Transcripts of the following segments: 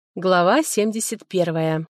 Глава 71.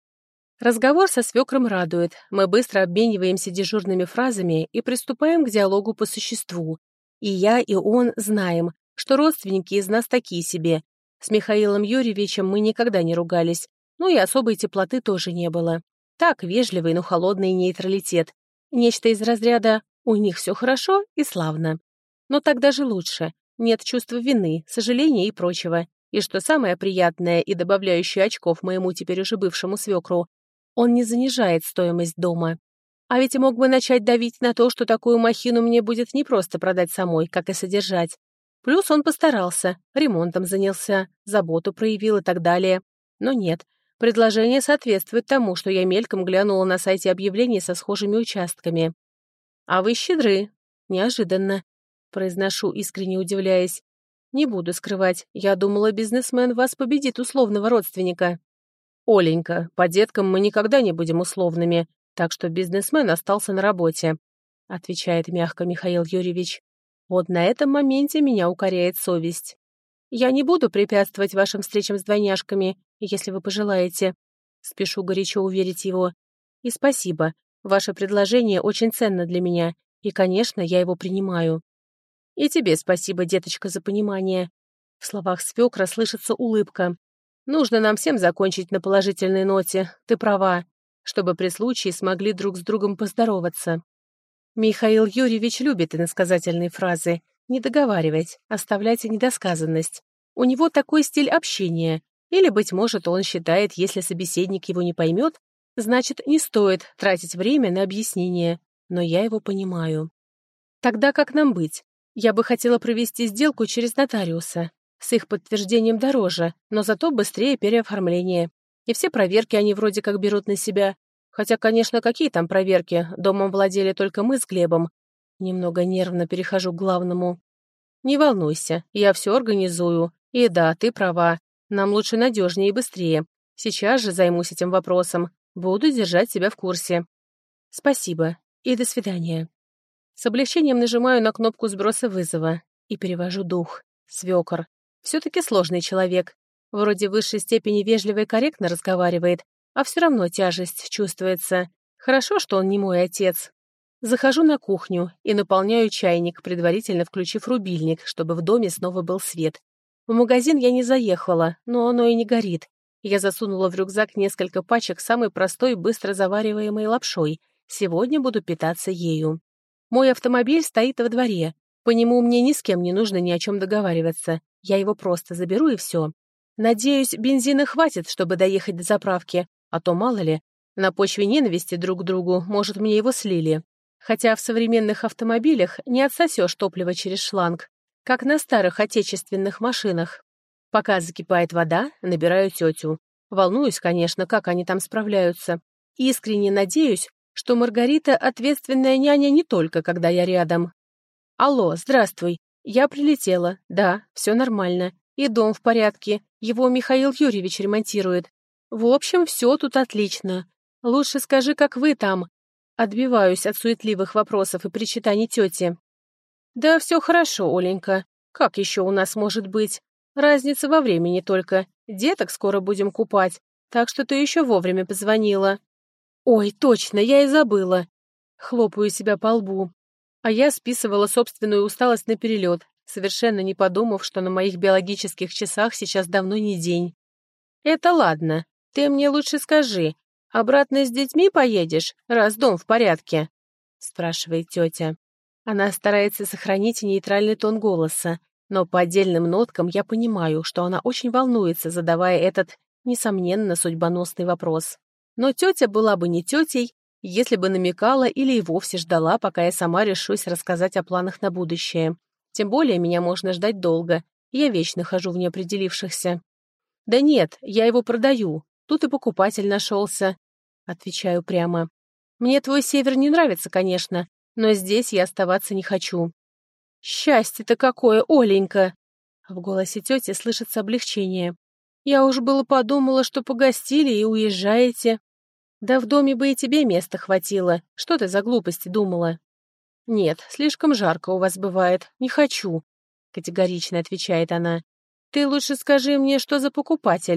Разговор со свекром радует. Мы быстро обмениваемся дежурными фразами и приступаем к диалогу по существу. И я, и он знаем, что родственники из нас такие себе. С Михаилом Юрьевичем мы никогда не ругались, ну и особой теплоты тоже не было. Так, вежливый, но холодный нейтралитет. Нечто из разряда «у них все хорошо и славно». Но так даже лучше. Нет чувства вины, сожаления и прочего. И что самое приятное и добавляющее очков моему теперь уже бывшему свекру, он не занижает стоимость дома. А ведь мог бы начать давить на то, что такую махину мне будет не просто продать самой, как и содержать. Плюс он постарался, ремонтом занялся, заботу проявил и так далее. Но нет, предложение соответствует тому, что я мельком глянула на сайте объявлений со схожими участками. «А вы щедры. Неожиданно», — произношу, искренне удивляясь. «Не буду скрывать, я думала, бизнесмен вас победит условного родственника». «Оленька, по деткам мы никогда не будем условными, так что бизнесмен остался на работе», — отвечает мягко Михаил Юрьевич. «Вот на этом моменте меня укоряет совесть. Я не буду препятствовать вашим встречам с двойняшками, если вы пожелаете». Спешу горячо уверить его. «И спасибо, ваше предложение очень ценно для меня, и, конечно, я его принимаю». «И тебе спасибо, деточка, за понимание». В словах свекра слышится улыбка. «Нужно нам всем закончить на положительной ноте, ты права, чтобы при случае смогли друг с другом поздороваться». Михаил Юрьевич любит иносказательные фразы. Не договаривать, оставлять недосказанность. У него такой стиль общения. Или, быть может, он считает, если собеседник его не поймет, значит, не стоит тратить время на объяснение. Но я его понимаю. Тогда как нам быть? Я бы хотела провести сделку через нотариуса. С их подтверждением дороже, но зато быстрее переоформление. И все проверки они вроде как берут на себя. Хотя, конечно, какие там проверки? Домом владели только мы с Глебом. Немного нервно перехожу к главному. «Не волнуйся, я все организую. И да, ты права. Нам лучше надежнее и быстрее. Сейчас же займусь этим вопросом. Буду держать тебя в курсе». «Спасибо. И до свидания». С облегчением нажимаю на кнопку сброса вызова и перевожу дух. Свекор. Все-таки сложный человек. Вроде в высшей степени вежливо и корректно разговаривает, а все равно тяжесть чувствуется. Хорошо, что он не мой отец. Захожу на кухню и наполняю чайник, предварительно включив рубильник, чтобы в доме снова был свет. В магазин я не заехала, но оно и не горит. Я засунула в рюкзак несколько пачек самой простой быстро завариваемой лапшой. Сегодня буду питаться ею. Мой автомобиль стоит во дворе. По нему мне ни с кем не нужно ни о чем договариваться. Я его просто заберу и все. Надеюсь, бензина хватит, чтобы доехать до заправки, а то, мало ли, на почве ненависти друг к другу, может, мне его слили. Хотя в современных автомобилях не отсосешь топливо через шланг, как на старых отечественных машинах. Пока закипает вода, набираю тетю. Волнуюсь, конечно, как они там справляются. Искренне надеюсь, что Маргарита ответственная няня не только, когда я рядом. «Алло, здравствуй. Я прилетела. Да, все нормально. И дом в порядке. Его Михаил Юрьевич ремонтирует. В общем, все тут отлично. Лучше скажи, как вы там». Отбиваюсь от суетливых вопросов и причитаний тети. «Да все хорошо, Оленька. Как еще у нас может быть? Разница во времени только. Деток скоро будем купать, так что ты еще вовремя позвонила». «Ой, точно, я и забыла». Хлопаю себя по лбу. А я списывала собственную усталость на перелет, совершенно не подумав, что на моих биологических часах сейчас давно не день. «Это ладно. Ты мне лучше скажи, обратно с детьми поедешь, раз дом в порядке?» спрашивает тетя. Она старается сохранить нейтральный тон голоса, но по отдельным ноткам я понимаю, что она очень волнуется, задавая этот, несомненно, судьбоносный вопрос. Но тетя была бы не тетей, если бы намекала или и вовсе ждала, пока я сама решусь рассказать о планах на будущее. Тем более меня можно ждать долго, я вечно хожу в неопределившихся. «Да нет, я его продаю, тут и покупатель нашелся», — отвечаю прямо. «Мне твой север не нравится, конечно, но здесь я оставаться не хочу». «Счастье-то какое, Оленька!» В голосе тети слышится облегчение. «Я уж было подумала, что погостили и уезжаете». «Да в доме бы и тебе места хватило. Что ты за глупости думала?» «Нет, слишком жарко у вас бывает. Не хочу», — категорично отвечает она. «Ты лучше скажи мне, что за покупатель.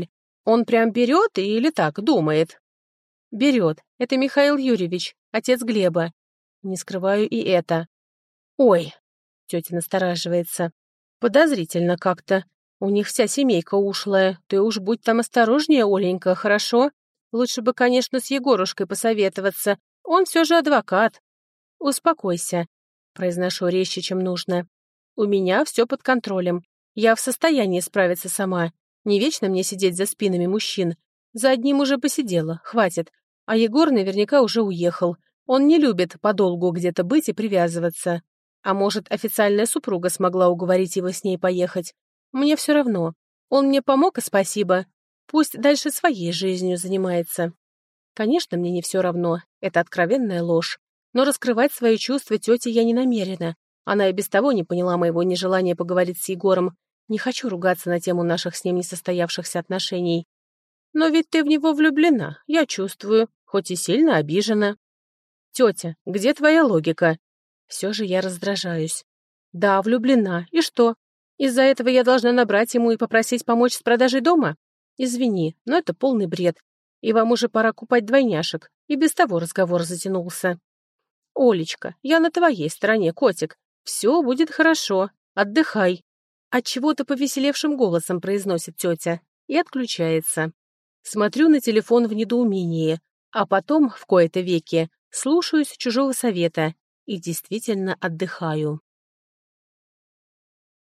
Он прям берет или так, думает? Берет. Это Михаил Юрьевич, отец Глеба. Не скрываю и это. Ой, тетя настораживается. Подозрительно как-то. У них вся семейка ушлая. Ты уж будь там осторожнее, Оленька, хорошо? Лучше бы, конечно, с Егорушкой посоветоваться. Он все же адвокат. Успокойся, произношу резче, чем нужно. У меня все под контролем. Я в состоянии справиться сама. Не вечно мне сидеть за спинами мужчин. За одним уже посидела, хватит. А Егор наверняка уже уехал. Он не любит подолгу где-то быть и привязываться. А может, официальная супруга смогла уговорить его с ней поехать. Мне все равно. Он мне помог, и спасибо. Пусть дальше своей жизнью занимается. Конечно, мне не все равно. Это откровенная ложь. Но раскрывать свои чувства тете я не намерена. Она и без того не поняла моего нежелания поговорить с Егором. Не хочу ругаться на тему наших с ним несостоявшихся отношений. Но ведь ты в него влюблена, я чувствую, хоть и сильно обижена. Тетя, где твоя логика? Все же я раздражаюсь. Да, влюблена. И что? Из-за этого я должна набрать ему и попросить помочь с продажей дома? Извини, но это полный бред. И вам уже пора купать двойняшек. И без того разговор затянулся. Олечка, я на твоей стороне, котик. Все будет хорошо. Отдыхай. Отчего-то повеселевшим голосом произносит тетя и отключается. Смотрю на телефон в недоумении, а потом, в кои-то веки, слушаюсь чужого совета и действительно отдыхаю.